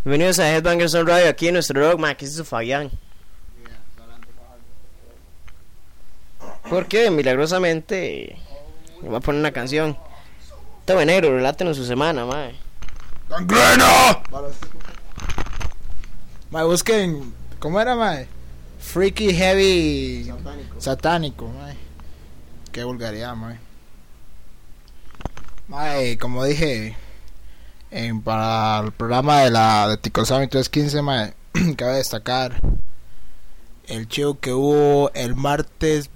Bienvenidos a Headbangers on Radio, aquí en nuestro rock, ma, que es su Fabián. Porque milagrosamente me va a poner una canción. Todo enero, relátenos su semana, ma. ¡Gangrena! Ma, busquen, ¿cómo era, ma? Freaky Heavy Satánico, ma. Qué vulgaridad, ma. Ma, como dije para el programa de Tico Sammy 315, ma, cabe destacar el show que hubo el martes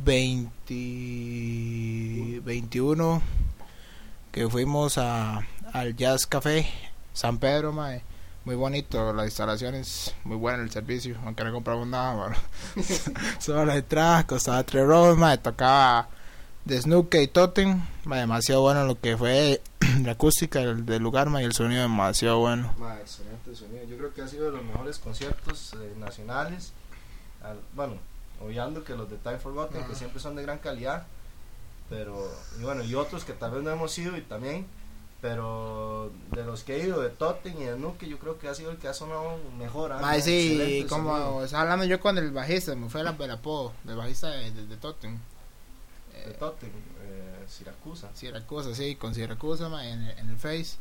21, que fuimos al Jazz Café San Pedro, ma. Muy bonito, las instalaciones, muy bueno el servicio, aunque no compramos nada, ma. Solo la entrada costaba 3 euros, ma. Tocaba de Snooker y Totem, ma, demasiado bueno lo que fue la acústica del lugar, ma, y el sonido demasiado bueno. Ma, excelente sonido, yo creo que ha sido de los mejores conciertos nacionales, bueno, obviando que los de Time Forgotten, que siempre son de gran calidad, pero, y bueno, y otros que tal vez no hemos ido y también, pero de los que he ido, de Totem y de Nuke, yo creo que ha sido el que ha sonado mejor. Ma, sí, como estaba hablando yo con el bajista, me fue el apodo del bajista de Totem. De Totem, Siracusa, sí, con Siracusa, ma, en el Face.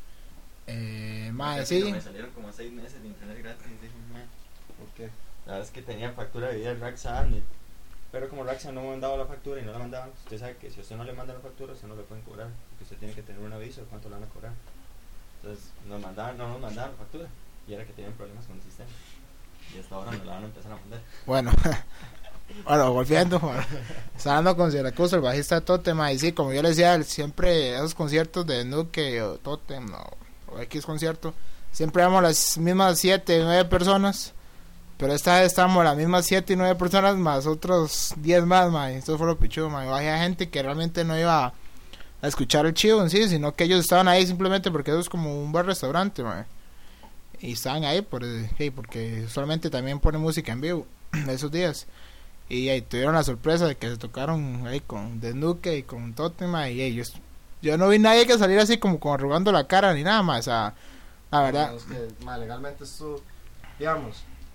Ma, sí. Me salieron como 6 meses de internet gratis. Dije, ma, ¿por qué? la verdad es que tenía factura de vida del Raxan, pero como Raxan no me mandaba la factura y no la mandaban, usted sabe que si a usted no le manda la factura, usted no le pueden cobrar, porque usted tiene que tener un aviso de cuánto le van a cobrar. Entonces no nos mandaban la factura, y era que tenían problemas con el sistema, y hasta ahora me la van a empezar a mandar. Bueno, volviendo, hablando con Siracusa, el bajista de Totem, y sí, como yo le decía, siempre esos conciertos de Nuke o Totem, o X concierto, siempre vamos las mismas 7, 9 personas, pero esta vez estamos las mismas 7 y 9 personas más otros 10 más, ma. Esto fue lo pichudo, ma. Había gente que realmente no iba a escuchar el chivo en sí, sino que ellos estaban ahí simplemente porque eso es como un bar-restaurante, ma. Y estaban ahí porque solamente también ponen música en vivo esos días. Y ahí tuvieron la sorpresa de que se tocaron ahí con The Nuke y con Totem, ma. Y ellos, yo no vi nadie que saliera así como arrugando la cara ni nada más, o sea, la verdad. No, es que, ma, legalmente esto, digamos,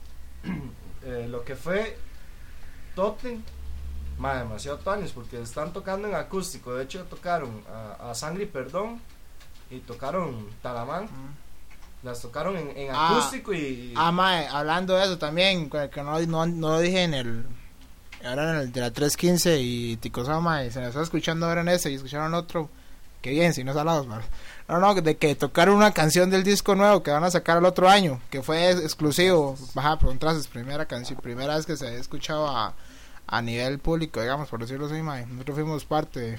lo que fue Totem, ma, demasiado tanis, porque están tocando en acústico. De hecho tocaron a Sangre y Perdón y tocaron Talamán. Las tocaron en acústico y... ma, hablando de eso también, que no lo dije en el de la 315 y Ticosama, y se me está escuchando ahora en ese y escucharon otro, que bien, si no salados, man. No, de que tocaron una canción del disco nuevo que van a sacar el otro año, que fue exclusivo, baja Contrastes, primera vez que se ha escuchado a nivel público, digamos, por decirlo así, man. Nosotros fuimos parte,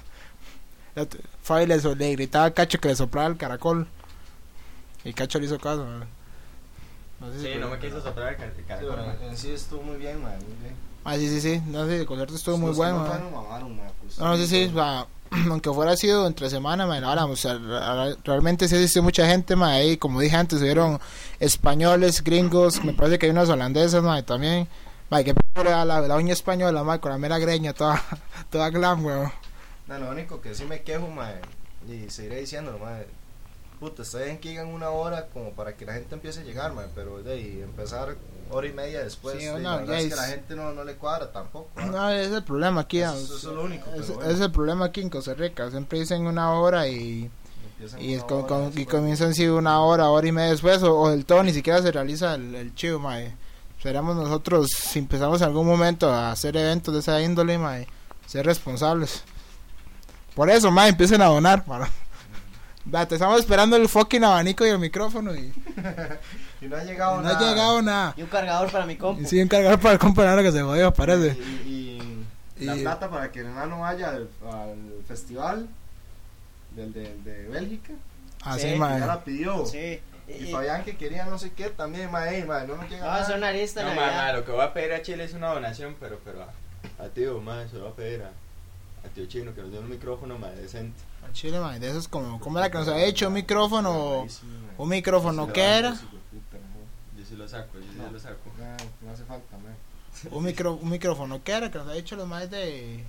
Fabi le gritaba a Cacho que le soplaba el caracol, y Cacho le hizo caso, man. No sé si no me quiso soplar el caracol. Sí, en sí estuvo muy bien, man, muy bien. Sí, no sé, el concierto estuvo muy bueno, Pues, sí, aunque fuera sido entre semana, man, ahora, o sea, realmente sí asistió mucha gente, man, ahí, como dije antes, hubieron españoles, gringos, me parece que hay unas holandesas, man, también, man, que la uña española, man, con la mera greña, toda glam, weón. No, lo único que sí me quejo, man, y seguiré diciéndolo, man, puta, está bien que digan 1 hora como para que la gente empiece a llegar, man, pero de ahí empezar hora y media después, sí, la verdad es que la gente no le cuadra tampoco, ¿no? No, ese es el problema aquí, eso es lo único, es bueno. el problema aquí en Costa Rica, siempre dicen 1 hora y comienzan así 1 hora y media después, o del todo ni siquiera se realiza el chivo, mae. Seremos nosotros, si empezamos en algún momento a hacer eventos de esa índole, mae, ser responsables. Por eso, mae, empiecen a donar, para... Te estamos esperando el fucking abanico y el micrófono y no ha llegado nada. No ha llegado nada. Y un cargador para mi compu. Sí, un cargador para el compañero que se jodió, parece. Y la plata para que el enano vaya al festival de Bélgica. Sí, Ya la pidió. Sí. Y Fabián que quería no sé qué también, mae, no nos llega nada. Son una lista. No, ma, lo que voy a pedir a Chile es una donación, pero a tío, ma, se lo voy a pedir a tío Chino que nos dé un micrófono, ma, decente. A Chile, man, de esos como era que nos había hecho un micrófono, ¿qué era? Yo sí lo saco. No hace falta, man. Un micrófono, ¿qué era? Que nos había hecho los más de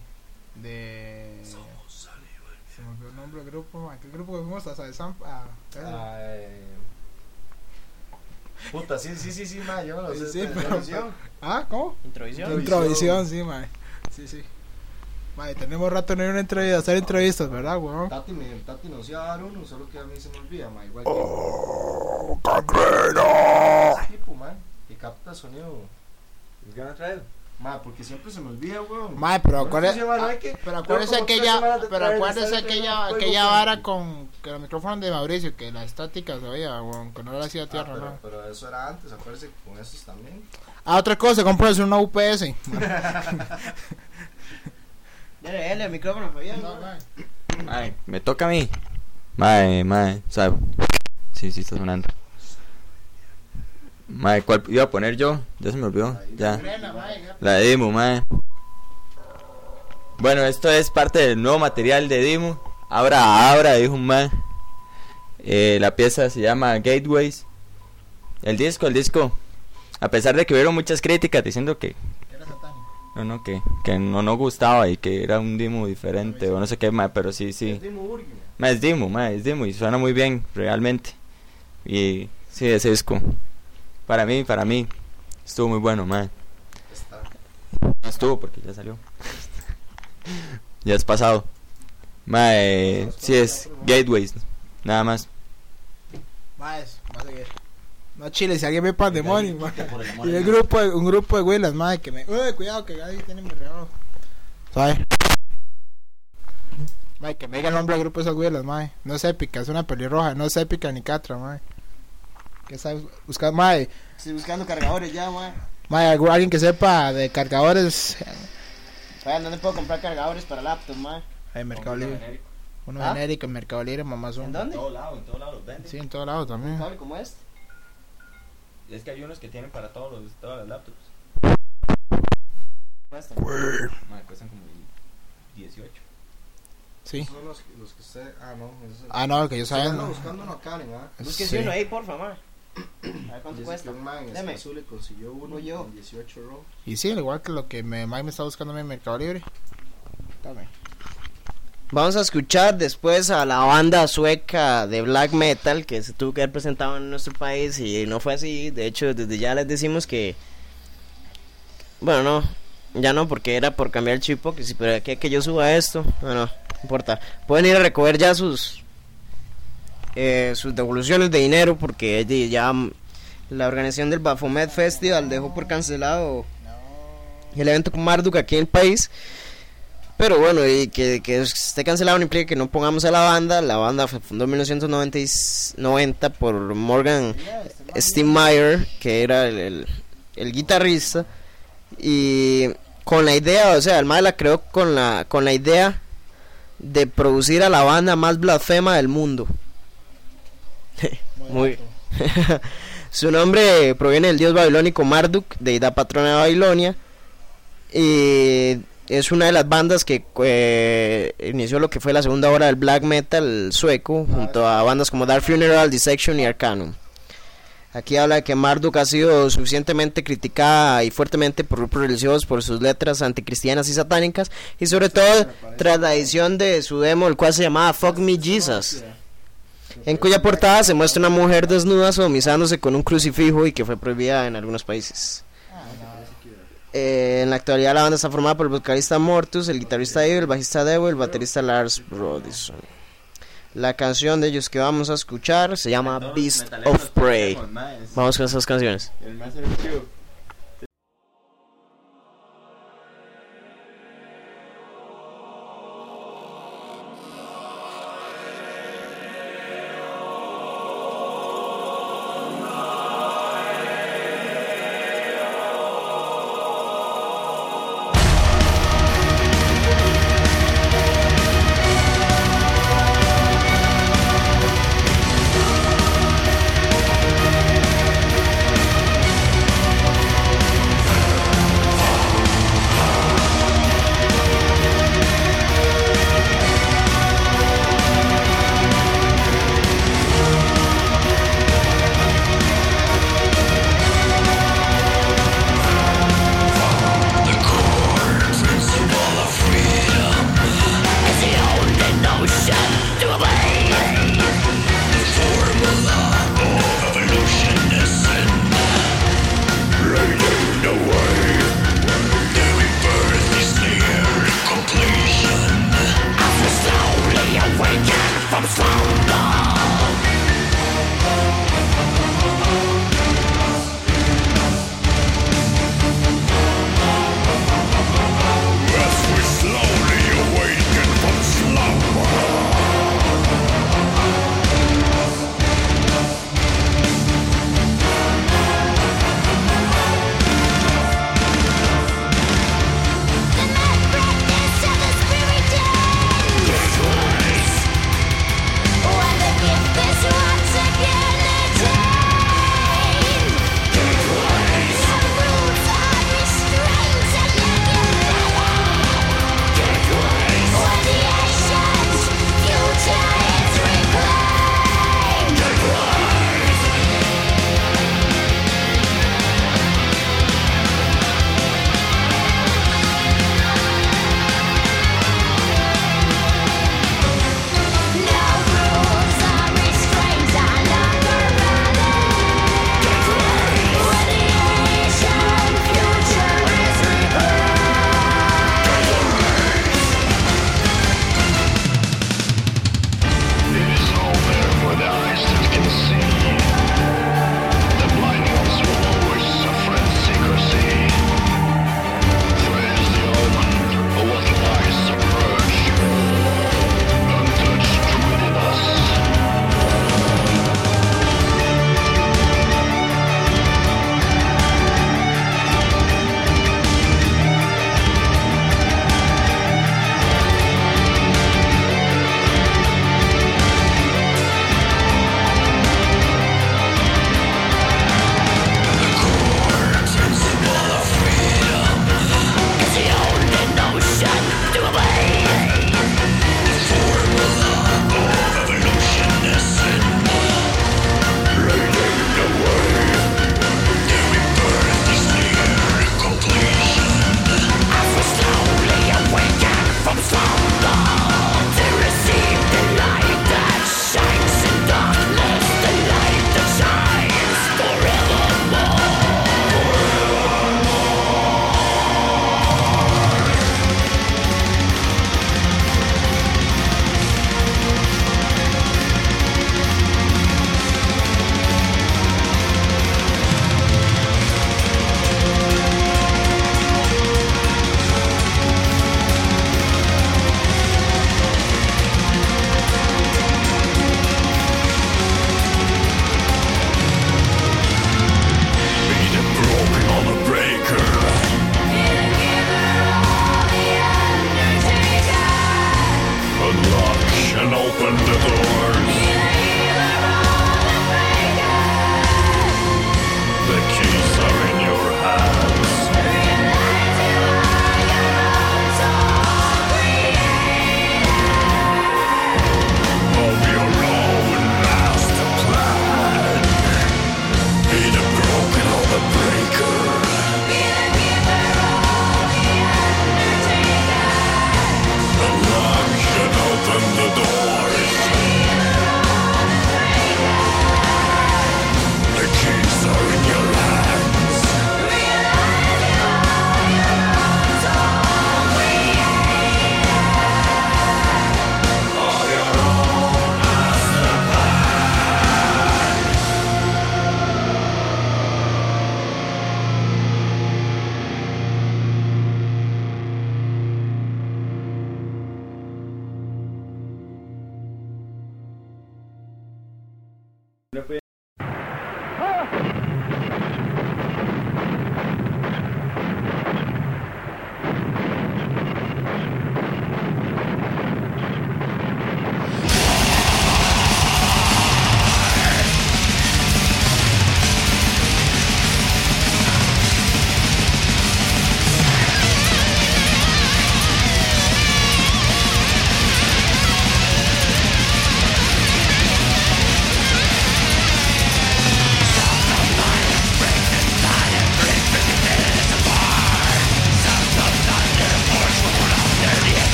se me olvidó el nombre del grupo, man. ¿Qué grupo que fuimos hasta de San Puta, sí, mae, yo no lo sé. Sí, ¿de pero- televisión? ¿Ah? ¿Cómo? Introvisión. Introvisión, sí, mae. Sí. Mae, tenemos rato de ir a una entrevista, hacer entrevistas, ¿verdad, weón? Tati nos iba a dar uno, solo que a mí se me olvida, mae. Igual ¡Oh, que cancrero! ese tipo, mae, que capta sonido. ¿Es que no trae? Mae, porque siempre se me olvida, weón. Mae, pero Bueno, acuérdese, sí, mae, no hay que- pero tengo acuérdese como 3 aquella, semanas de pero traer, acuérdese estar aquella entrenando vara con que los micrófonos de Mauricio, que la estática se oía, weón, que no la hacía tierra, ¿no? pero eso era antes, acuérdense que con esos también. Ah, otra cosa, cómprese una UPS. Dale, el micrófono, Fabián. Mae, me toca a mí. Mae, o sea, sí, está sonando. Mae, ¿cuál iba a poner yo? Ya se me olvidó, ya. La de Dimu, mae. Bueno, esto es parte del nuevo material de Dimu. Abra, dijo un mae. La pieza se llama Gateways. El disco. A pesar de que hubieron muchas críticas diciendo que no gustaba y que era un Dimu diferente o no sé qué, mae, pero sí. Es Dimo Burgi, Ma, es Dimu y suena muy bien, realmente. Y sí, ese disco, para mí, estuvo muy bueno, ma. está. No estuvo porque ya salió. Ya es pasado. Ma, sí es Gateways, nada más. Más, va a seguir. No chile, si alguien ve Pandemonium, mae. Por el amor Y de el Dios. un grupo de güelas, madre, que me... cuidado, que ahí tiene mi regalo. ¿Sabes? Madre, que me diga el nombre del grupo de esas güelas, madre. No es épica, es una pelirroja. No es épica ni catra, madre. ¿Qué sabes? Buscar, madre. Estoy buscando cargadores ya, mae. Madre, alguien que sepa de cargadores. Fabián, ¿dónde puedo comprar cargadores para laptop, mae? En Mercado Libre. Uno ¿Ah? genérico en Mercado Libre, mamazón. ¿En En dónde? todo lado los venden. Sí, en todos lados también. ¿Cable como este? Es que hay unos que tienen para todas las laptops. Cuesta. Ma, cuestan como 18. Sí. Esos son los que usted. Ah, no. Esos son- Ah, no, que yo Usted sabía. anda buscando uno a Karen, ¿ah? Busque Sí. uno ahí, porfa, mae. A ver cuánto Dice cuesta. que un man Deme. azul le consiguió uno Voy yo. en 18 RAW. Y sí, al igual que lo que Mike me está buscando en Mercado Libre. Dame. Vamos a escuchar después a la banda sueca de black metal que se tuvo que haber presentado en nuestro país y no fue así. De hecho, desde ya les decimos que... Bueno, no, ya no, porque era por cambiar el chip, que si pero que yo suba esto, bueno, no importa. Pueden ir a recoger ya sus devoluciones de dinero porque ya la organización del Baphomet Festival dejó por cancelado el evento con Marduk aquí en el país. Pero bueno, y que esté cancelado no implica que no pongamos a la banda. La banda se fundó en 1990 por Morgan Steinmeier, que era el guitarrista. Y con la idea, o sea, el mae la creó con la idea de producir a la banda más blasfema del mundo. Muy. Su nombre proviene del dios babilónico Marduk, deidad patrona de Babilonia. Y es una de las bandas que inició lo que fue la segunda ola del black metal sueco, junto a bandas como Dark Funeral, Dissection y Arcanum. Aquí habla de que Marduk ha sido suficientemente criticada y fuertemente por grupos religiosos por sus letras anticristianas y satánicas, y sobre todo tras la edición de su demo, el cual se llamaba Fuck Me Jesus, en cuya portada se muestra una mujer desnuda sodomizándose con un crucifijo y que fue prohibida en algunos países. En la actualidad la banda está formada por el vocalista Mortus, el guitarrista Ivo, el bajista Devo y el baterista Lars Brodison. La canción de ellos que vamos a escuchar se llama Beast of Prey. Vamos con esas canciones. El más efectivo. Thank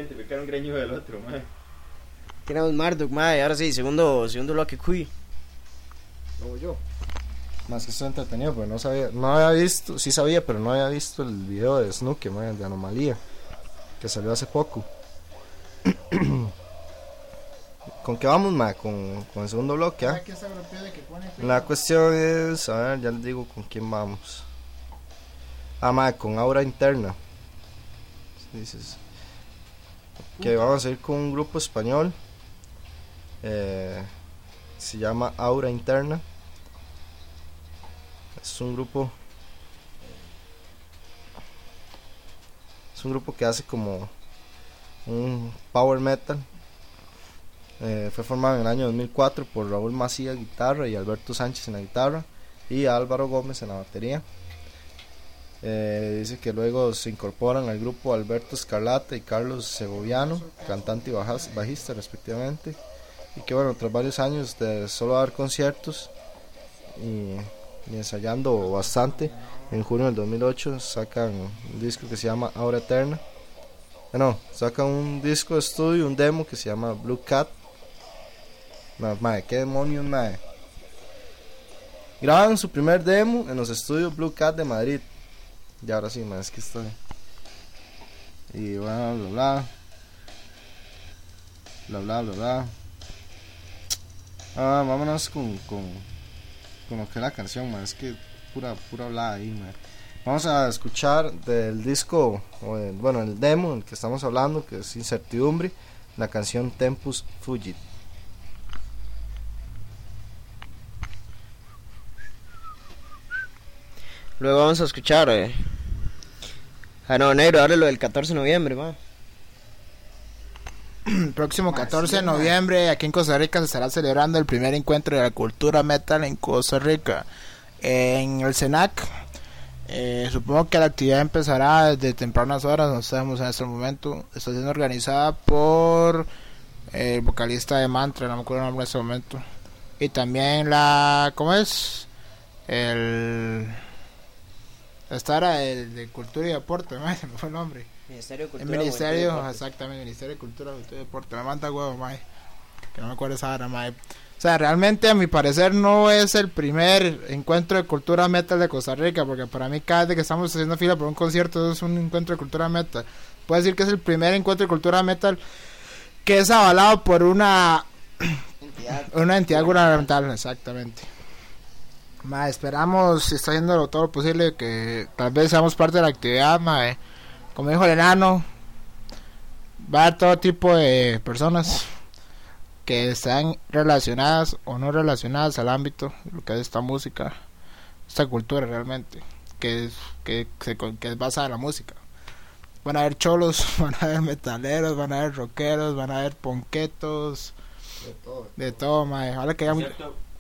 Identificar un greñudo del otro, mae. Tenemos Marduk, mae. Ahora sí, segundo bloque, cuy. Luego yo. Más que estoy entretenido, pero no había visto, sí sabía, pero no había visto el video de Snooki, man, de Anomalía, que salió hace poco. ¿Con qué vamos, ma? Con el segundo bloque, ¿ah? La cuestión es, a ver, ya les digo con quién vamos. Ma, con Aura Interna. Dices que vamos a ir con un grupo español. Se llama Aura Interna. Es un grupo que hace como un power metal. Fue formado en el año 2004 por Raúl Macía guitarra y Alberto Sánchez en la guitarra y Álvaro Gómez en la batería. Dice que luego se incorporan al grupo Alberto Escarlata y Carlos Segoviano, cantante y bajista respectivamente, y que bueno, tras varios años de solo dar conciertos y ensayando bastante, en junio del 2008 sacan un disco que se llama Aura Eterna. Sacan un disco de estudio, un demo que se llama Blue Cat. Mae, qué demonios, mae. Graban su primer demo en los estudios Blue Cat de Madrid. Y ahora sí, mae, es que estoy. Y bueno, bla bla. Vámonos con lo que es la canción, mae. Es que pura hablada ahí, mae. Vamos a escuchar del disco, el demo del que estamos hablando, que es Incertidumbre, la canción Tempus Fugit. Luego vamos a escuchar. No, negro, dale lo del 14 de noviembre, man. El próximo 14 de noviembre, aquí en Costa Rica, se estará celebrando el primer encuentro de la cultura metal en Costa Rica, en el CENAC. Supongo que la actividad empezará desde tempranas horas, no sabemos en este momento. Está siendo organizada por el vocalista de Mantra, no me acuerdo el nombre en este momento. Y también ¿cómo es? Esta era el de Cultura y Deporte, se me fue el nombre. Ministerio de Cultura. El Ministerio, exactamente, Ministerio de Cultura, Juventud y Deporte. Me manda huevo, que no me acuerdo esa hora, O sea, realmente a mi parecer no es el primer encuentro de cultura metal de Costa Rica, porque para mí cada vez que estamos haciendo fila por un concierto es un encuentro de cultura metal. Puedo decir que es el primer encuentro de cultura metal que es avalado por una entidad gubernamental, exactamente. Esperamos, si está haciendo todo lo posible, que tal vez seamos parte de la actividad, como dijo el enano, va a haber todo tipo de personas que están relacionadas o no relacionadas al ámbito, lo que es esta música, esta cultura realmente, que es basada en la música. Van a haber cholos, van a haber metaleros, van a haber rockeros, van a haber ponquetos, de todo, Ojalá que haya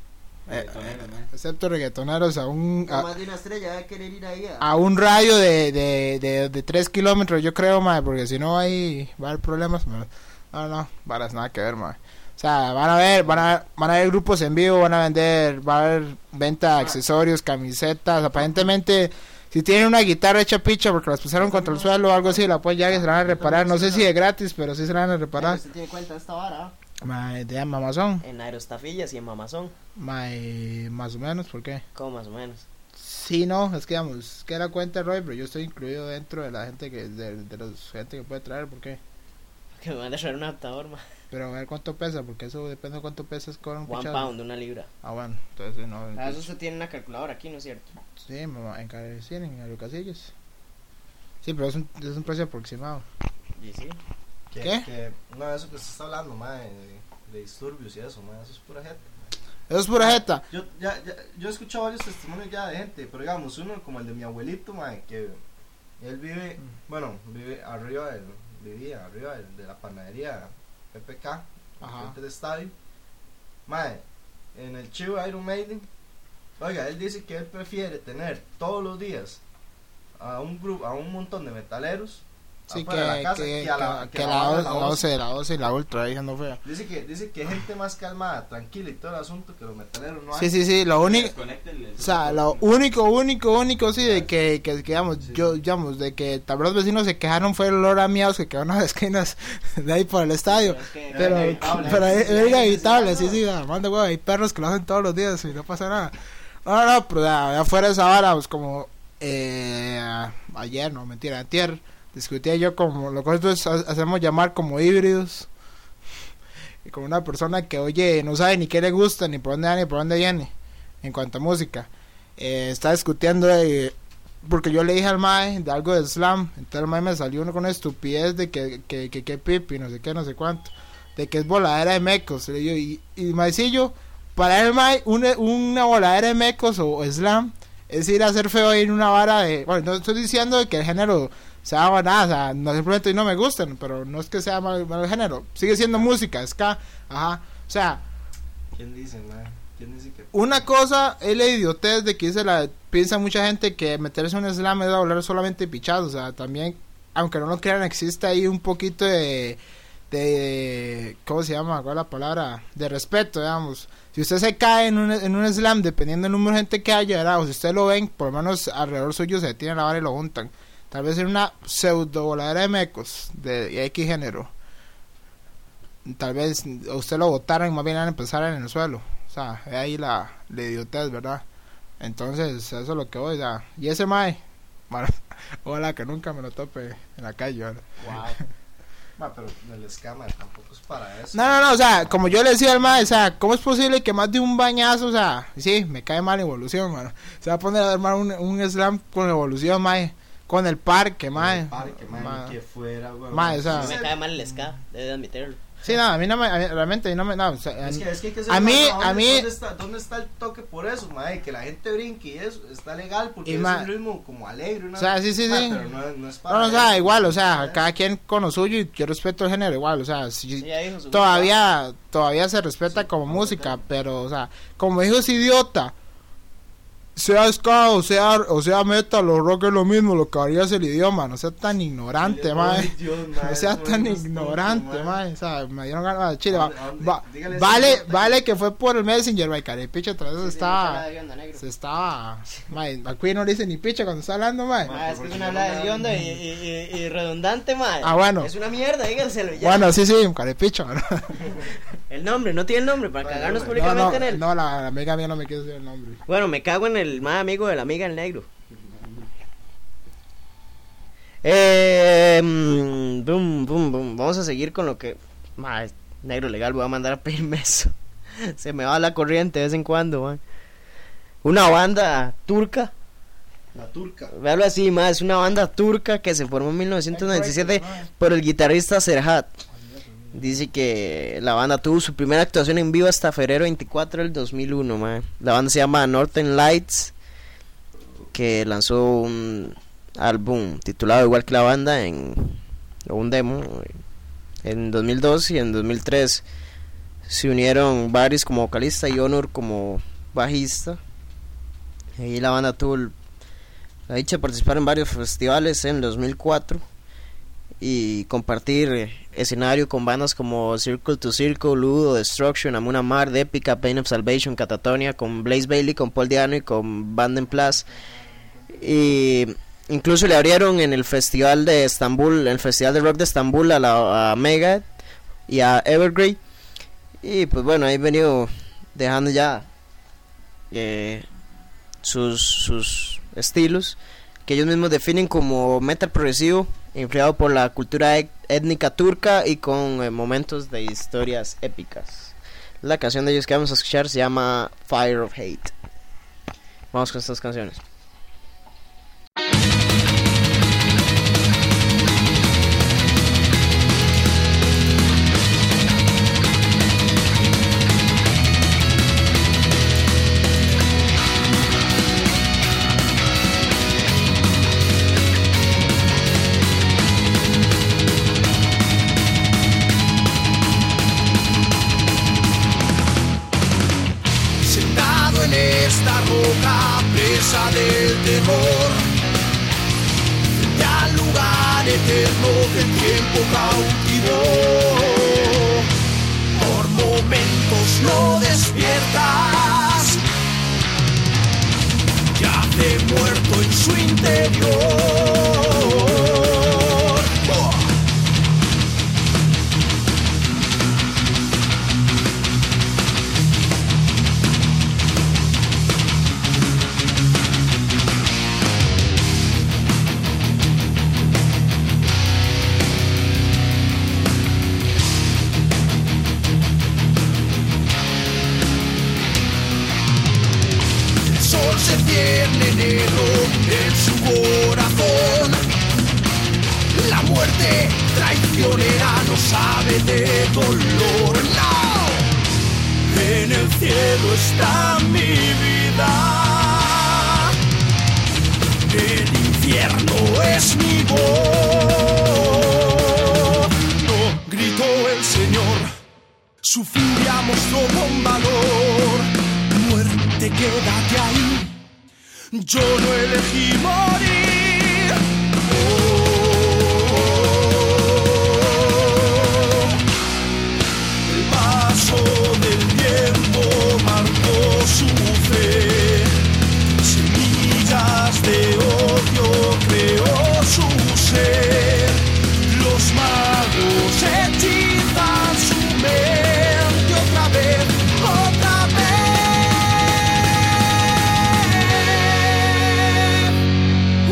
excepto reggaetoneros más de una estrella va a querer ir ahí a un radio de 3 kilómetros, yo creo, porque si no ahí va a haber problemas. No, varas, nada que ver, O sea, van a ver grupos en vivo, va a haber venta de accesorios, camisetas. Aparentemente, si tienen una guitarra hecha picha porque las pusieron contra el suelo o algo así, la pueden ya que se la van a reparar. No sé si de gratis, pero sí se la van a reparar. ¿Usted tiene cuenta de esta vara? De Mamazón. En Aerostafillas y en Mamazón. Más o menos, ¿por qué? ¿Cómo más o menos? Sí, no, es que digamos, que la cuenta de Roy, pero yo estoy incluido dentro de la gente de los gente que puede traer, ¿por qué? Que me van a traer un adaptador, Pero a ver cuánto pesa, porque eso depende de cuánto pesas con un One pound, una libra. Bueno, entonces no. Eso usted tiene una calculadora aquí, ¿no es cierto? Sí, en Aerocasillas. Sí, pero es un precio aproximado. ¿Y sí? ¿Qué? No, eso que usted está hablando, de disturbios y eso, eso es pura jeta. Eso es pura jeta. Yo he escuchado varios testimonios ya de gente, pero digamos, uno como el de mi abuelito, que él vivía arriba de la panadería PPK, frente del estadio. En el Chivo Iron Maiden, oiga, él dice que él prefiere tener todos los días a un montón de metaleros Sí, afuera de la casa que que la banda de 12 y la ultra ahí no fea. Dice que gente más calmada, tranquila y todo el asunto que los metaleros no hay. Sí, lo único, Desconecten o sea, lo único, sí, de que digamos, digamos, de que tal vez los vecinos se quejaron fue el olor a miados que quedó en las esquinas de ahí por el estadio. Pero era inevitable, sí, manda huevo, hay perros que lo hacen todos los días y no pasa nada. No, pero ya afuera de esa vara, pues como ayer, no, mentira, antier, discutía yo como lo que nosotros hacemos llamar como híbridos. Y como una persona que oye, no sabe ni qué le gusta, ni por dónde va, ni por dónde viene, en cuanto a música. Está discutiendo porque yo le dije al mae de algo de slam, entonces el mae me salió uno con una estupidez de que pipi, no sé qué, no sé cuánto, de que es voladera de mecos. Y maecillo, para el mae, una voladera de mecos o slam es ir a hacer feo ahí en una vara de... Bueno, no estoy diciendo que el género sea nada, o sea, no simplemente no me gustan, pero no es que sea mal el género, sigue siendo música, ska, ajá, o sea... ¿Quién dice, man? ¿Quién dice que...? Una cosa es la idiotez de que piensa mucha gente que meterse en un slam es hablar solamente pichados, o sea, también, aunque no lo crean, existe ahí un poquito de ¿cómo se llama? ¿Cuál es la palabra? De respeto, digamos. Si usted se cae en un slam, dependiendo del número de gente que haya, ¿verdad? O si usted lo ven, por lo menos alrededor suyo se detienen la vara y lo juntan. Tal vez en una pseudo voladera de mecos de X género, tal vez a usted lo botaran y más bien a empezar en el suelo. O sea, es ahí la idiotez, ¿verdad? Entonces, eso es lo que voy, o sea. Y ese mae, bueno, ojalá que nunca me lo tope en la calle, ¿verdad? Wow. Pero el escama tampoco es para eso. No, o sea, como yo le decía al mae, o sea, ¿cómo es posible que más de un bañazo, o sea, sí, me cae mal Evolución, mano, se va a poner a armar un slam con Evolución, mae, con el parque, mae. El parque, mae, que fuera, güey. Mae, o sea, me cae mal el ska, debe de admitirlo. Sí, no, a mí no me, realmente no me, no, o sea, es que hay que ser a mí, ¿dónde está el toque por eso, mae? Que la gente brinque y eso está legal porque y es ma, un ritmo como alegre, ¿no? O sea, sí, pero no es para no, o eso, sea, igual, o sea, cada quien con lo suyo y yo respeto el género igual, o sea, si, sí, todavía se respeta sí, como música, pero, o sea, como dijo ese idiota, sea ska o sea metal o rock es lo mismo, lo que varía es el idioma, no sea tan ignorante, mae. No sea tan ignorante, mae. O sea, me dieron ganas de chile. Vale que fue por el Messenger, mae, carepicha, otra vez se estaba, mae, aquí no le dice ni picha cuando está hablando, mae. Es que es una habla de onda y redundante, mae. Ah, bueno. Es una mierda, díganselo ya. Bueno, sí, carepicha, ¿no? El nombre, no tiene el nombre para cagarnos públicamente en él. No, la amiga mía no me quiere decir el nombre. Bueno, me cago en el más amigo de la amiga el negro. Boom. Vamos a seguir con lo que... negro legal, voy a mandar a pedirme eso. Se me va la corriente de vez en cuando, man. Una banda turca. La turca. Véalo así, es una banda turca que se formó en 1997 por el guitarrista Serhat. Dice que la banda tuvo su primera actuación en vivo hasta febrero 24 del 2001, man. La banda se llama Northern Lights, que lanzó un álbum titulado igual que la banda o un demo en 2002 y en 2003 se unieron Baris como vocalista y Honor como bajista. Y la banda tuvo la dicha de participar en varios festivales en 2004 y compartir escenario con bandas como Circle to Circle, Ludo, Destruction, Amun Amar, Epica, Pain of Salvation, Catatonia, con Blaze Bayley, con Paul Diano y con Banden Plus. Y incluso le abrieron en el festival de Estambul, el festival de rock de Estambul a Megadeth y a Evergrey. Y pues bueno, ahí he venido dejando ya sus estilos, que ellos mismos definen como metal progresivo, influido por la cultura étnica turca y con momentos de historias épicas. La canción de ellos que vamos a escuchar se llama Fire of Hate. Vamos con estas canciones. Del terror, frente al lugar tan eterno que el tiempo cautivó. Por momentos no despiertas, yace muerto en su interior. Se cierne negro en su corazón. La muerte traicionera no sabe de dolor. No, en el cielo está mi vida, el infierno es mi voz. No, gritó el Señor, su furia mostró con valor. Muerte, quédate ahí, yo no elegí morir. El paso del tiempo marcó su fe, semillas de odio creó su ser. Los magos hechizan su mente otra vez, otra vez.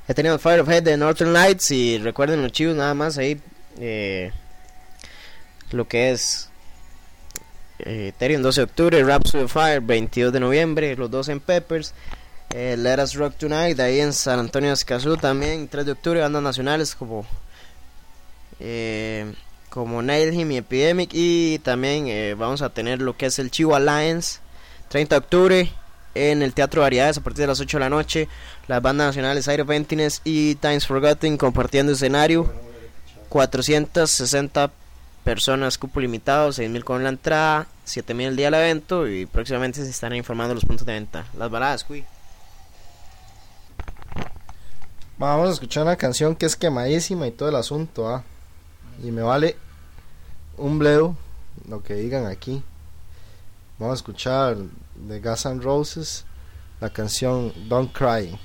Tenemos Fire of Head de Northern Lights. Y recuerden los chivos nada más ahí. Lo que es Ethereum 12 de octubre, Rhapsody of Fire 22 de noviembre, los dos en Peppers. Let Us Rock Tonight ahí en San Antonio de Escazú también 3 de octubre, bandas nacionales como Nail Him y Epidemic. Y también vamos a tener lo que es el Chivo Alliance 30 de octubre en el Teatro Variedades a partir de las 8 de la noche. Las bandas nacionales Side of Emptiness y Times Forgotten compartiendo escenario. 460 personas, cupo limitado, 6.000 con la entrada, 7.000 el día del evento. Y próximamente se estarán informando los puntos de venta. Las baladas, cuy. Vamos a escuchar una canción que es quemadísima y todo el asunto, y me vale un bledo lo que digan aquí. Vamos a escuchar de Guns N' Roses la canción Don't Cry.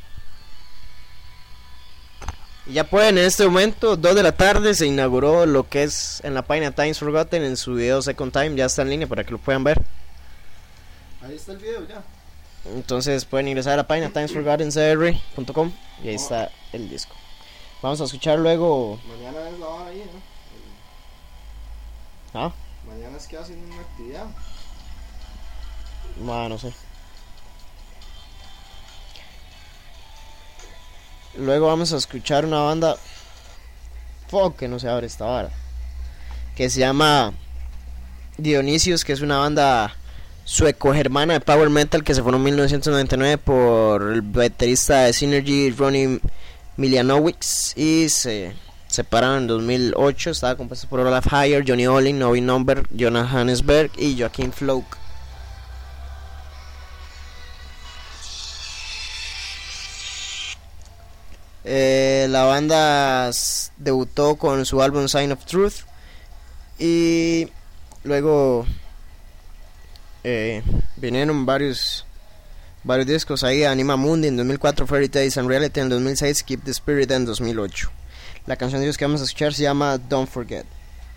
Y ya pueden, en este momento 2 de la tarde se inauguró lo que es en la página Times Forgotten, en su video Second Time, ya está en línea para que lo puedan ver. Ahí está el video ya. Entonces pueden ingresar a la página timesforgottencr.com y ahí está el disco. Vamos a escuchar luego. Mañana es la hora ahí, ¿no? Mañana es que hacen una actividad. No sé. Luego vamos a escuchar una banda. Que no se abre esta vara. Que se llama Dionisios, que es una banda sueco-germana de power metal que se formó en 1999 por el baterista de Synergy, Ronnie Milianowicz, y se separaron en 2008. Estaba compuesto por Olaf Heyer, Johnny Olin, Novi Nomberg, Jonas Hannesberg y Joachim Floak. La banda debutó con su álbum Sign of Truth y luego vinieron varios discos ahí. Anima Mundi en 2004, Fairy Tales and Reality en 2006, Keep the Spirit en 2008. La canción de ellos que vamos a escuchar se llama Don't Forget.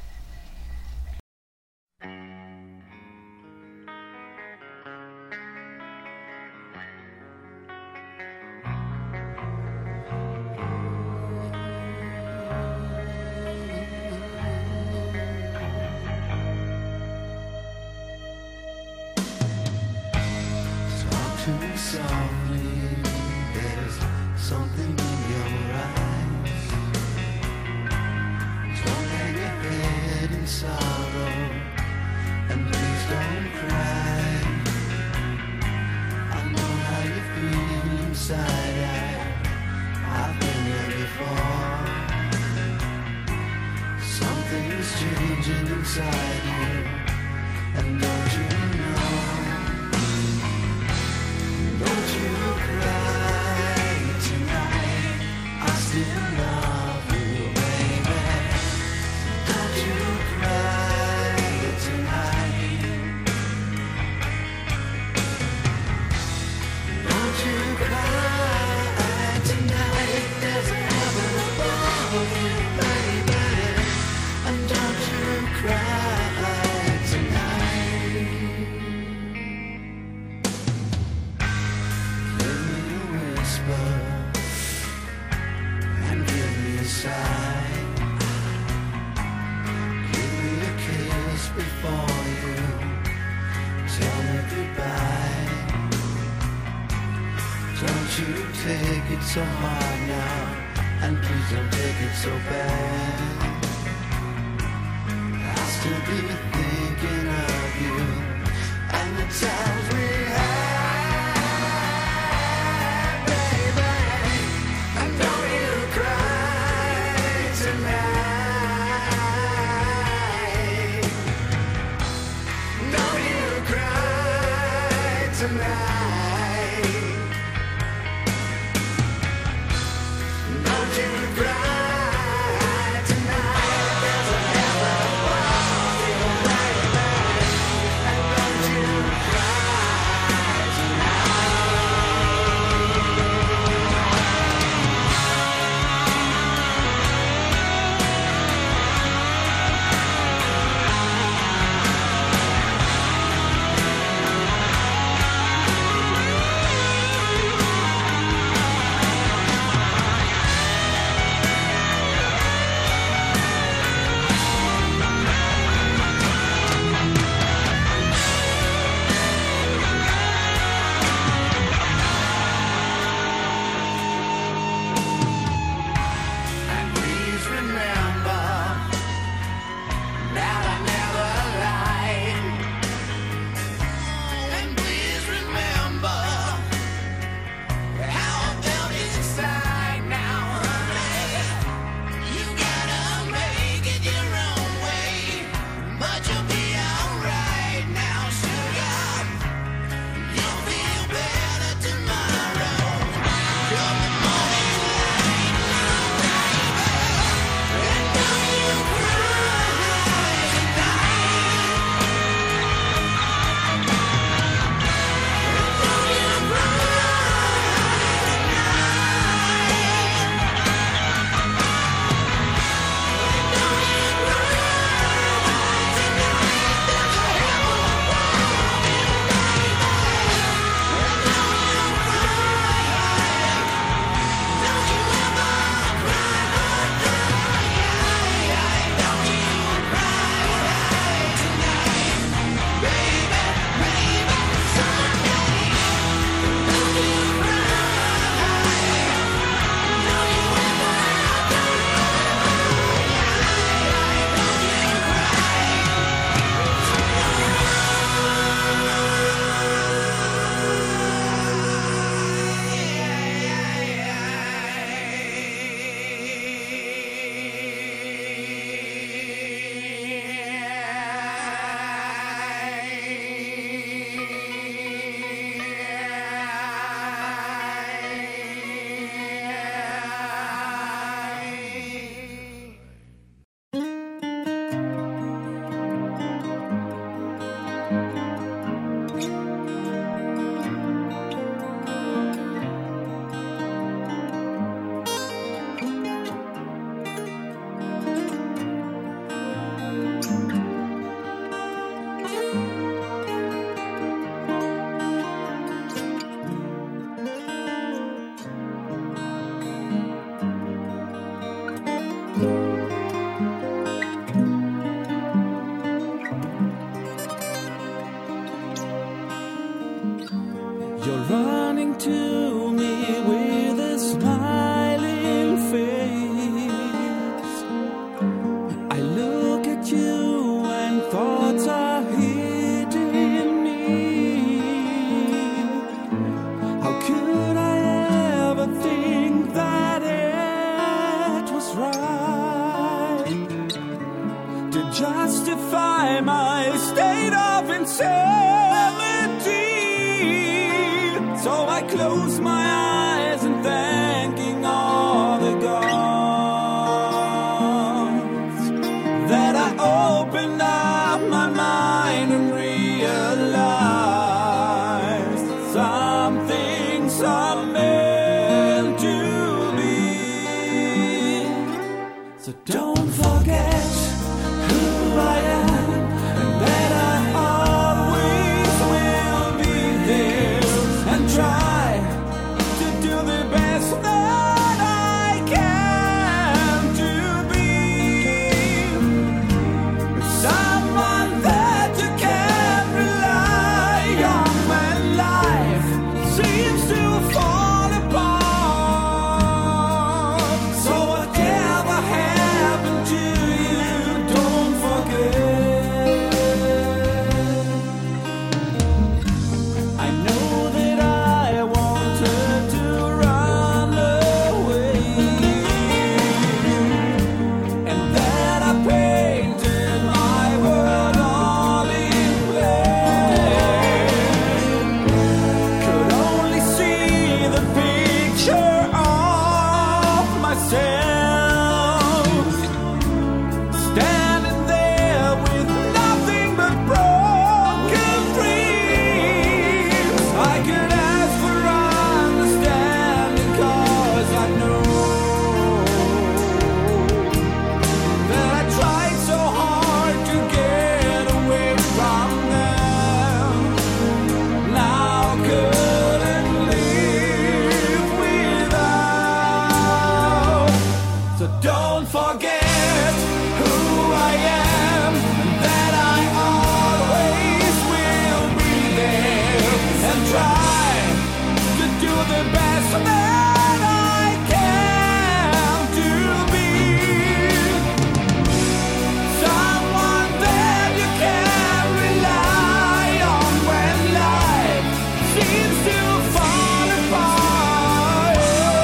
So hard now, and please don't take it so bad. I'll still be thinking of you and the times we had, baby. And don't you cry tonight. Don't you cry tonight. justify my state of insanity. So I close my eyes and thanking all the gods that I opened up my mind and realized some things are meant to be. So don't forget who I am, and that I always will be there, and try to do the best that I can to be someone that you can rely on when life seems to fall apart. So whatever happened to you, don't forget. I know that I wanted to run away, and that I painted my world all in black. Could only see the picture of myself standing there with nothing but broken dreams. I could ask for understanding, 'cause I know that I tried so hard to get away from them. Now couldn't live without. So don't forget who I am, and that I always will be there, and try to do the best that I can to be someone that you can rely on when life seems to fall apart.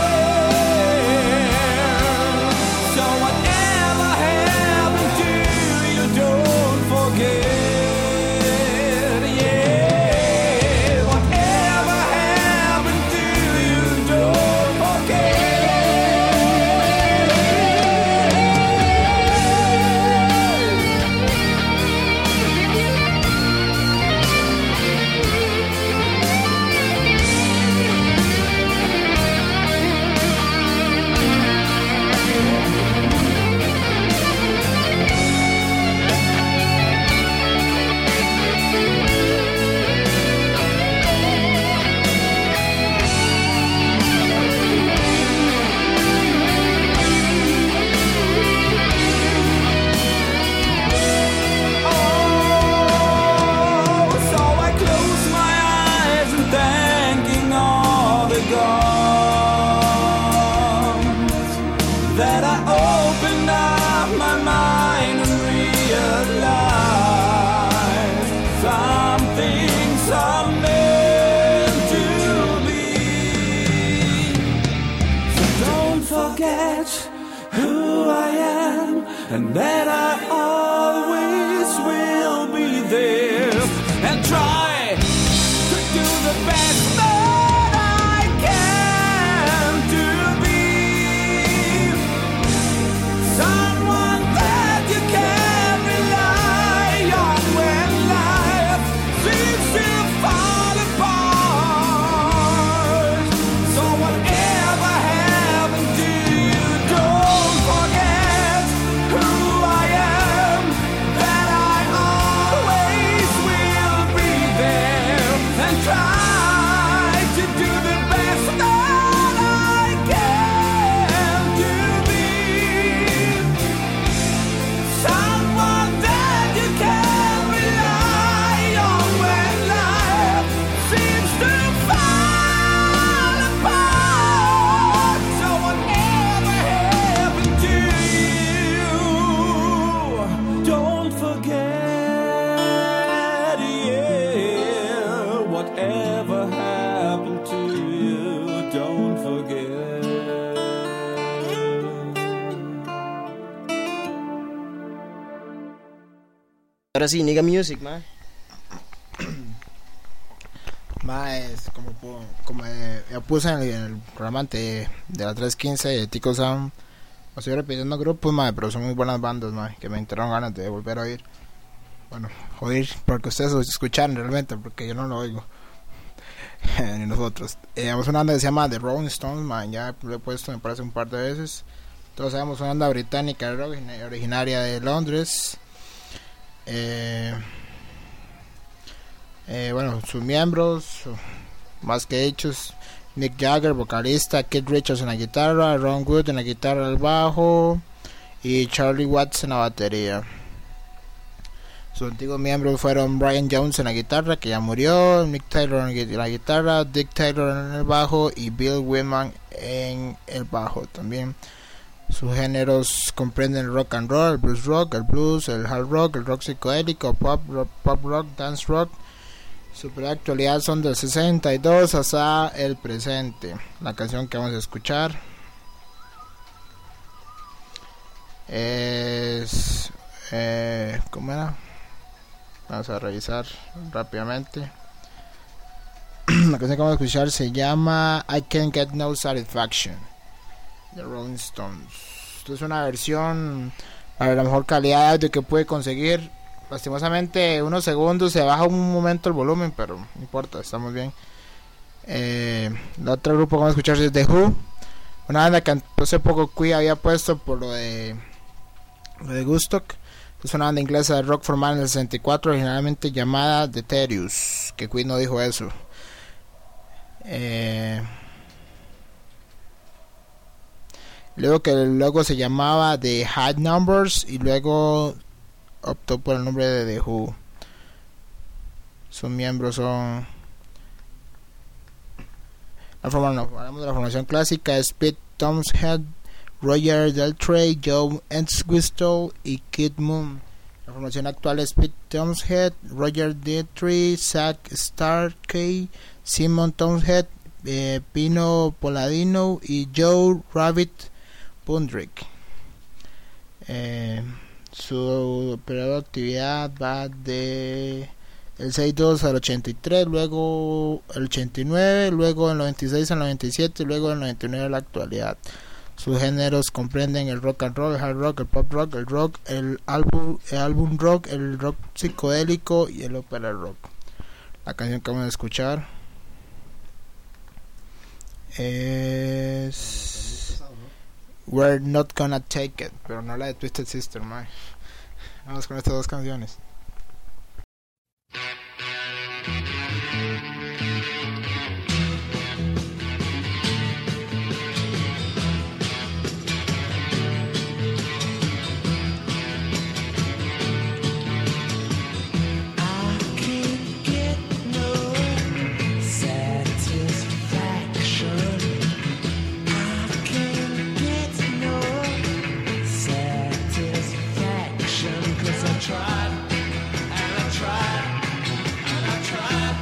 So whatever happened to you, don't forget. Yeah, whatever happened to you, don't forget. Oh, so I close my eyes and thanking all the gods that I opened up my mind and realized some things are meant to be. So don't forget who I am, and that I always will be there, and try to do the best that I can to be someone that you can rely on when life seems to fall apart. So whatever happened to you, don't forget who I Ahora sí, Nigga Music, mae. Más ya puse en el programa de la 315 de Tico Sound. Estoy repitiendo grupos, mae, pero son muy buenas bandas, mae, que me entraron ganas de volver a oír. Bueno, oír porque ustedes lo escucharon realmente, porque yo no lo oigo. Ni nosotros. Vamos a una banda que se llama The Rolling Stones, mae, ya lo he puesto me parece un par de veces. Todos sabemos, una banda británica originaria de Londres. Bueno, sus miembros, más que hechos: Mick Jagger, vocalista; Keith Richards en la guitarra; Ron Wood en la guitarra, el bajo, y Charlie Watts en la batería. Sus antiguos miembros fueron Brian Jones en la guitarra, que ya murió; Mick Taylor en la guitarra; Dick Taylor en el bajo y Bill Wyman en el bajo también. Sus géneros comprenden el rock and roll, el blues rock, el blues, el hard rock, el rock psicodélico, pop rock, dance rock. Su actualidad son del 62 hasta el presente. La canción que vamos a escuchar es ¿cómo era? Vamos a revisar rápidamente. La canción que vamos a escuchar se llama I Can't Get No Satisfaction de Rolling Stones. Esto es una versión para la mejor calidad de audio que puede conseguir. Lastimosamente unos segundos se baja un momento el volumen, pero no importa, estamos bien. El otro grupo que vamos a escuchar es The Who, una banda que hace poco Queen había puesto por lo de Woodstock. Es una banda inglesa de rock formada en el 64, originalmente llamada The Terius, que Queen no dijo eso. Luego se llamaba The High Numbers y luego optó por el nombre de The Who. Sus miembros son hablamos de la formación clásica: es Pete Townshend, Roger Daltrey, Joe Entwistle y Kid Moon. La formación actual es Pete Townshend, Roger Daltrey, Zach Starkey, Simon Townshend, Pino Polladino y Joe Rabbit Bundrick. Su periodo de actividad va de el 62 al 83, luego el 89, luego el 96 al 97 y luego el 99 a la actualidad. Sus géneros comprenden el rock and roll, el hard rock, el pop rock, el rock, el álbum rock, el rock psicodélico y el opera rock. La canción que vamos a escuchar es We're Not Gonna Take It, pero no la de Twisted Sister, man. Vamos con estas dos canciones. Tried and I tried.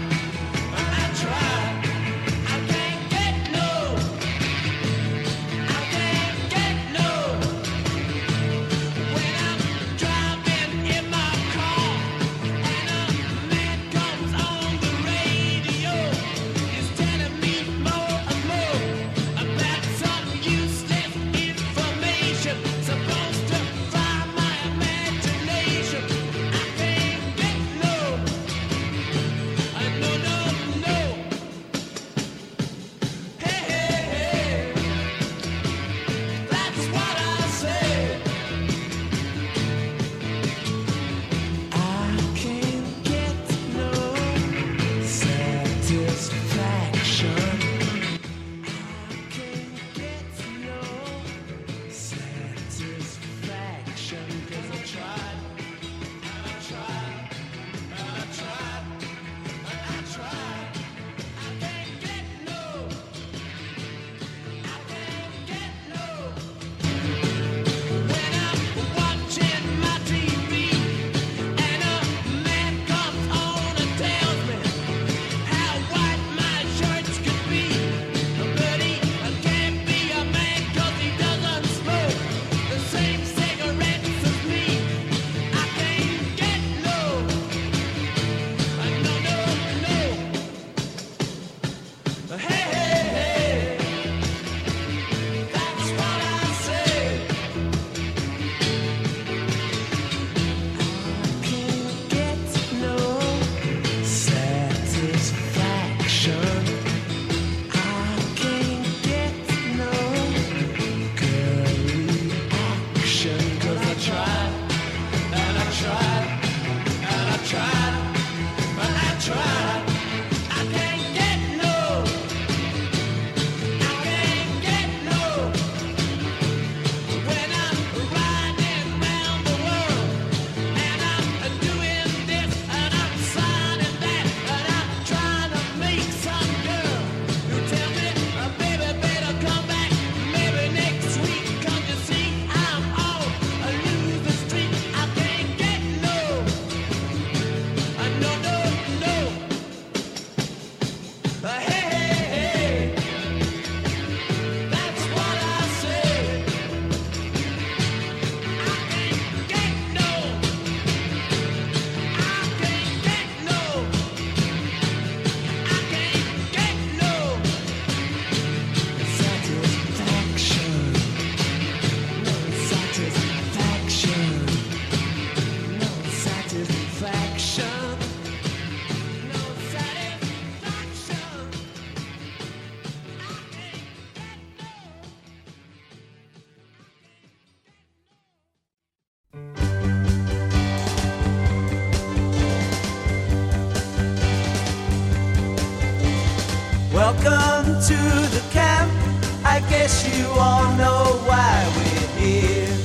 to the camp. I guess you all know why we're here.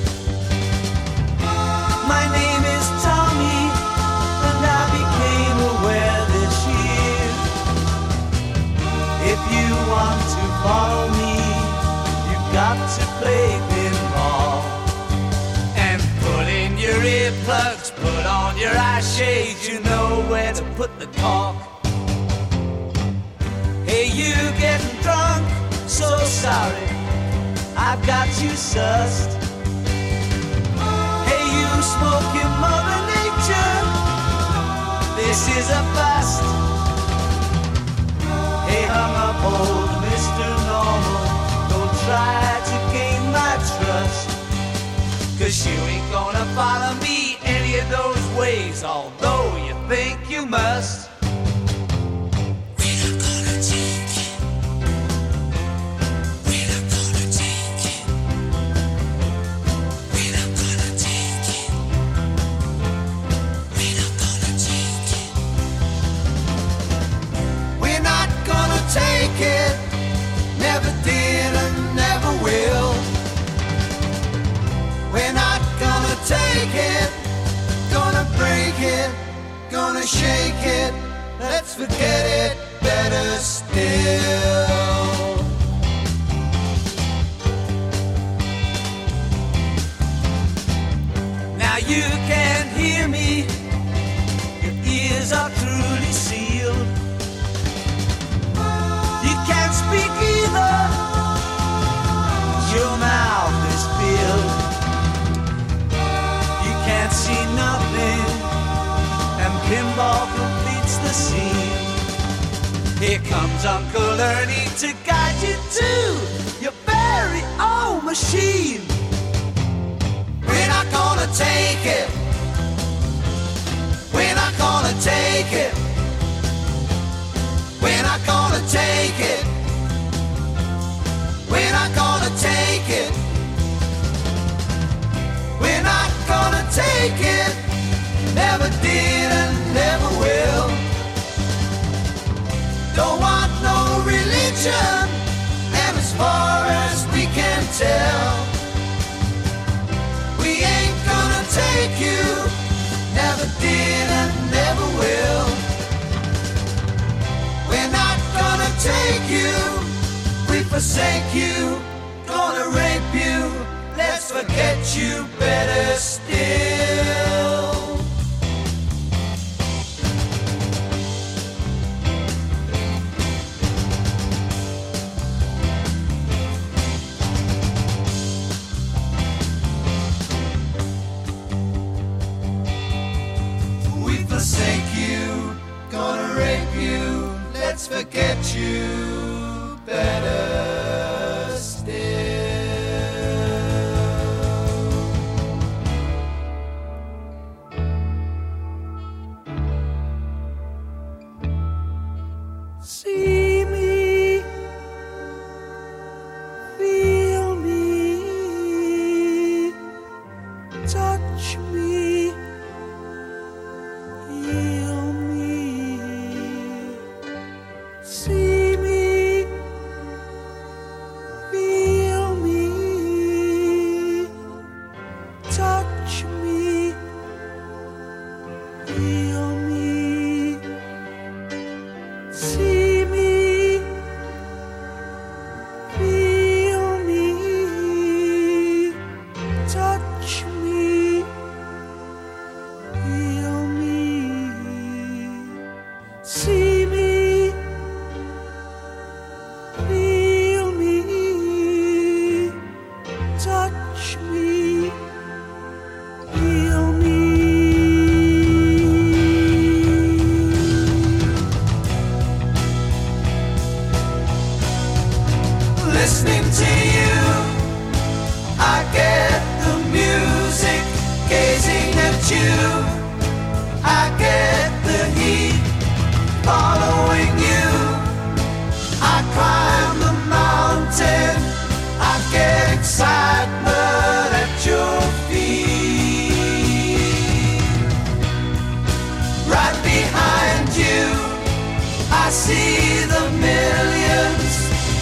My name is Tommy, and I became aware this year. If you want to follow me, you got to play pinball. And put in your earplugs, put on your eye shades, you know where to put the cork. Hey, you getting drunk? So sorry, I've got you sussed. Hey, you smoking Mother Nature, this is a bust. Hey, hung up old Mr. Normal, don't try to gain my trust, 'cause you ain't gonna follow me any of those ways, although you think you must. Take it, never did and never will. We're not gonna take it, gonna break it, gonna shake it. Let's forget it, better still. Now you can hear me, your ears are truly sealed. Can't speak either, your mouth is filled. You can't see nothing, and pinball completes the scene. Here comes Uncle Ernie to guide you to your very own machine. We're not gonna take it, we're not gonna take it, we're not gonna take it, we're not gonna take it, we're not gonna take it, never did and never will. Don't want no religion, and as far as we can tell, we ain't gonna take you, never did and never will. We're not gonna take you, we forsake you, gonna rape you, let's forget you, better still. We forsake you, gonna rape you, let's forget you, better still. See me, feel me, touch me, heal me. See me, feel me, touch me, heal me. See me, feel me, touch me, heal me. See me, feel me, touch me, heal me. Listening to you, I get the music, gazing at you, I get the heat, following you, I climb the mountain, I get excitement at your feet. Right behind you, I see the millions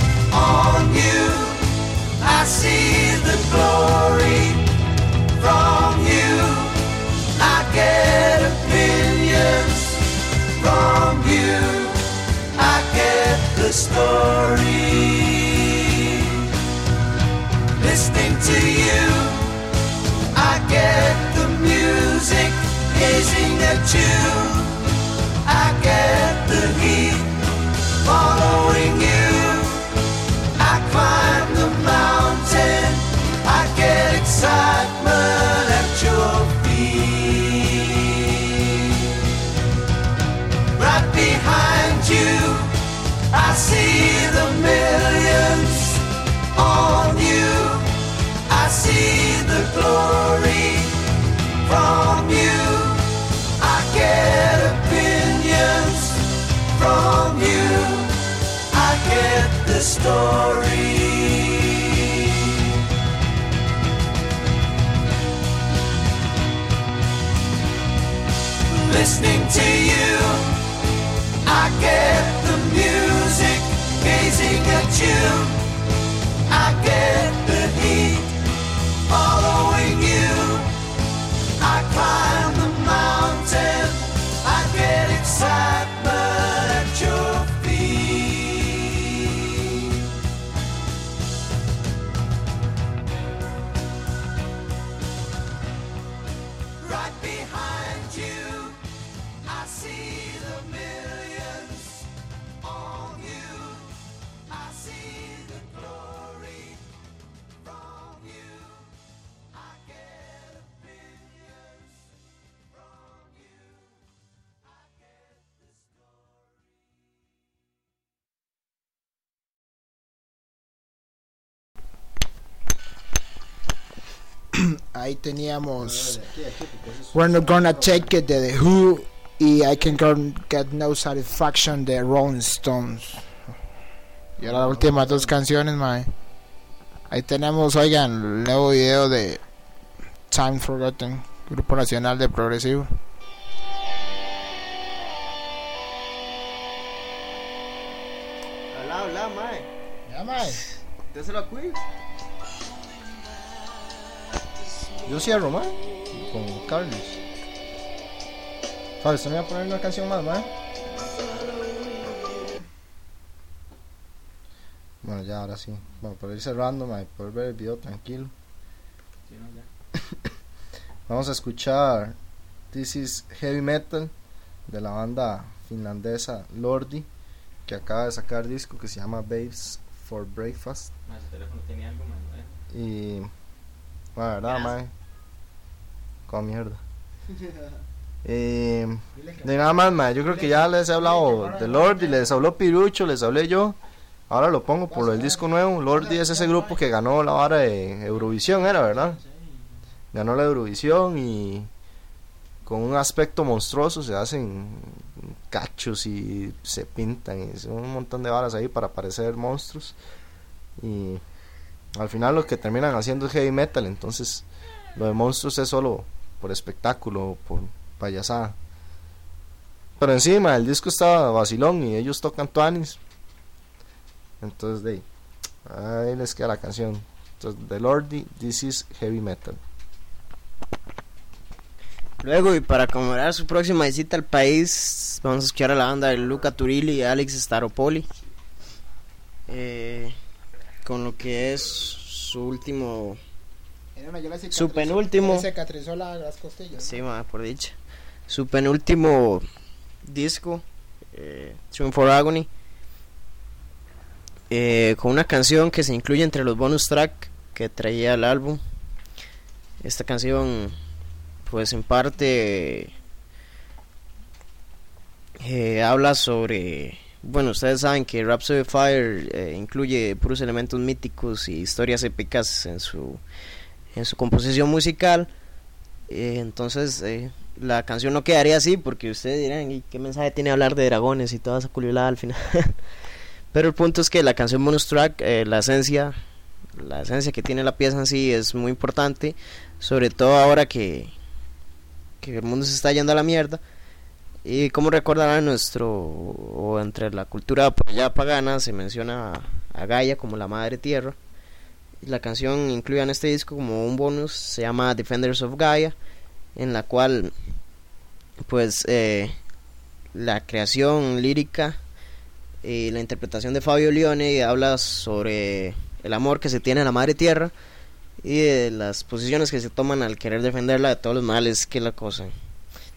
at you. I get the heat following you. I climb the mountain. I get excitement at your feet. Right behind you, I see the millions on you. I see the glory from you. I get opinions from you. I get the story. Listening to you, I get the music. Gazing at you, I get the heat following you. I climb the mountain. I get excitement at your feet. Right behind you, I see the millions on you. I see the glory from you. I get opinions from you. I get the Ahí teníamos We're Not Gonna Take It de The Who y I Can Get No Satisfaction de Rolling Stones. Y ahora las últimas dos canciones, mae. Ahí tenemos, oigan, el nuevo video de Time Forgotten, Grupo Nacional de Progresivo. Habla, mae. Ya, mae. Déselo a Quiz. Yo cierro, man, con Carlos. ¿Sabes? ¿Usted me va a poner una canción más, man? Bueno, ya, ahora sí. Bueno, para ir cerrando, man, poder ver el video tranquilo. Vamos a escuchar This Is Heavy Metal de la banda finlandesa Lordi, que acaba de sacar disco que se llama Babes for Breakfast. Su teléfono tiene algo, man. Y la verdad, mae, con mierda. De nada más, mae, yo creo que ya les he hablado de Lordi, les habló Pirucho, les hablé yo. Ahora lo pongo por el disco nuevo. Lordi es ese grupo que ganó la vara de Eurovisión, era, ¿verdad? Ganó la Eurovisión y con un aspecto monstruoso se hacen cachos y se pintan y son un montón de varas ahí para parecer monstruos. Y al final lo que terminan haciendo es heavy metal, entonces lo de monstruos es solo por espectáculo, por payasada. Pero encima el disco está vacilón y ellos tocan tuanis. Entonces ahí les queda la canción. Entonces, de Lordi, This Is Heavy Metal. Luego, y para conmemorar su próxima visita al país, vamos a escuchar a la banda de Luca Turilli y Alex Staropoli, con lo que es su último, su penúltimo, cicatrizó las costillas. sí, por dicha, su penúltimo disco, Tune for Agony, con una canción que se incluye entre los bonus track que traía el álbum. Esta canción, pues en parte habla sobre, bueno, ustedes saben que Rhapsody of Fire incluye puros elementos míticos y historias épicas en su composición musical. Entonces la canción no quedaría así, porque ustedes dirán, ¿y qué mensaje tiene hablar de dragones y toda esa culilada al final? Pero el punto es que la canción bonus track, la esencia que tiene la pieza en sí es muy importante, sobre todo ahora que el mundo se está yendo a la mierda. Y como recordarán, o entre la cultura ya pagana se menciona a Gaia como la madre tierra. Y la canción incluida en este disco como un bonus se llama Defenders of Gaia, en la cual pues la creación lírica y la interpretación de Fabio Lione habla sobre el amor que se tiene a la madre tierra y de las posiciones que se toman al querer defenderla de todos los males que la acosan.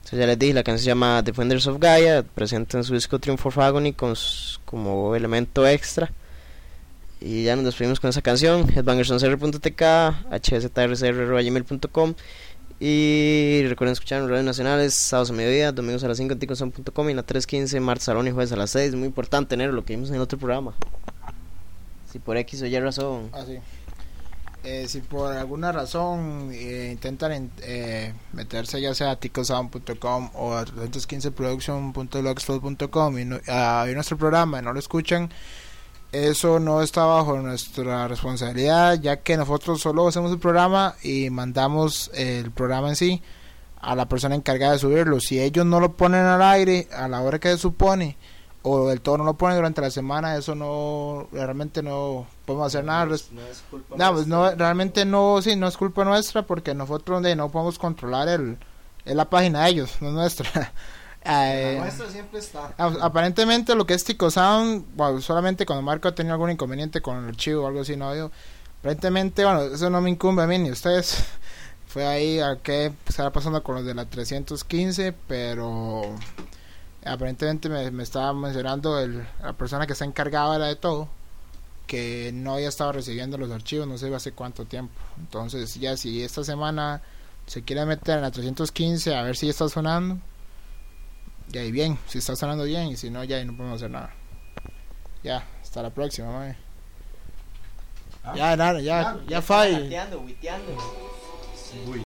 Entonces ya les dije, la canción se llama Defenders of Gaia, presentan su disco Triumph of Agony como elemento extra. Y ya nos despedimos con esa canción. Headbangersonserver.tk, hzrcr@gmail.com. Y recuerden escuchar en radios nacionales, sábados a mediodía, domingos a las 5 en ticonson.com y en la 315, martes al y jueves a las 6. Muy importante tener lo que vimos en el otro programa. Si por X o Y razón. Sí. Si por alguna razón intentan meterse ya sea a ticosound.com o a 315production.blogspot.com y a ver nuestro programa y no lo escuchan, eso no está bajo nuestra responsabilidad, ya que nosotros solo hacemos el programa y mandamos el programa en sí a la persona encargada de subirlo. Si ellos no lo ponen al aire a la hora que se supone, o del todo no lo ponen durante la semana, eso no, realmente no podemos hacer nada. No es culpa No, pues nuestra. no, realmente no, sí, no es culpa nuestra, porque nosotros no podemos controlar es la página de ellos, no es nuestra. La nuestra siempre está. Aparentemente lo que es Tico Sound, bueno, solamente cuando Marco ha tenido algún inconveniente con el archivo o algo así, no yo, aparentemente, bueno, eso no me incumbe a mí ni a ustedes. Fue ahí a qué estará pasando con los de la 315, pero aparentemente me estaba mencionando la persona que está encargada de todo, que no había estado recibiendo los archivos, no sé hace cuánto tiempo. Entonces ya si esta semana se quiere meter en la 315 a ver si está sonando, ya y bien, si está sonando bien, y si no, ya no podemos hacer nada. Ya, hasta la próxima, mae. Ya, nada, ya fue. Witeando. Uy.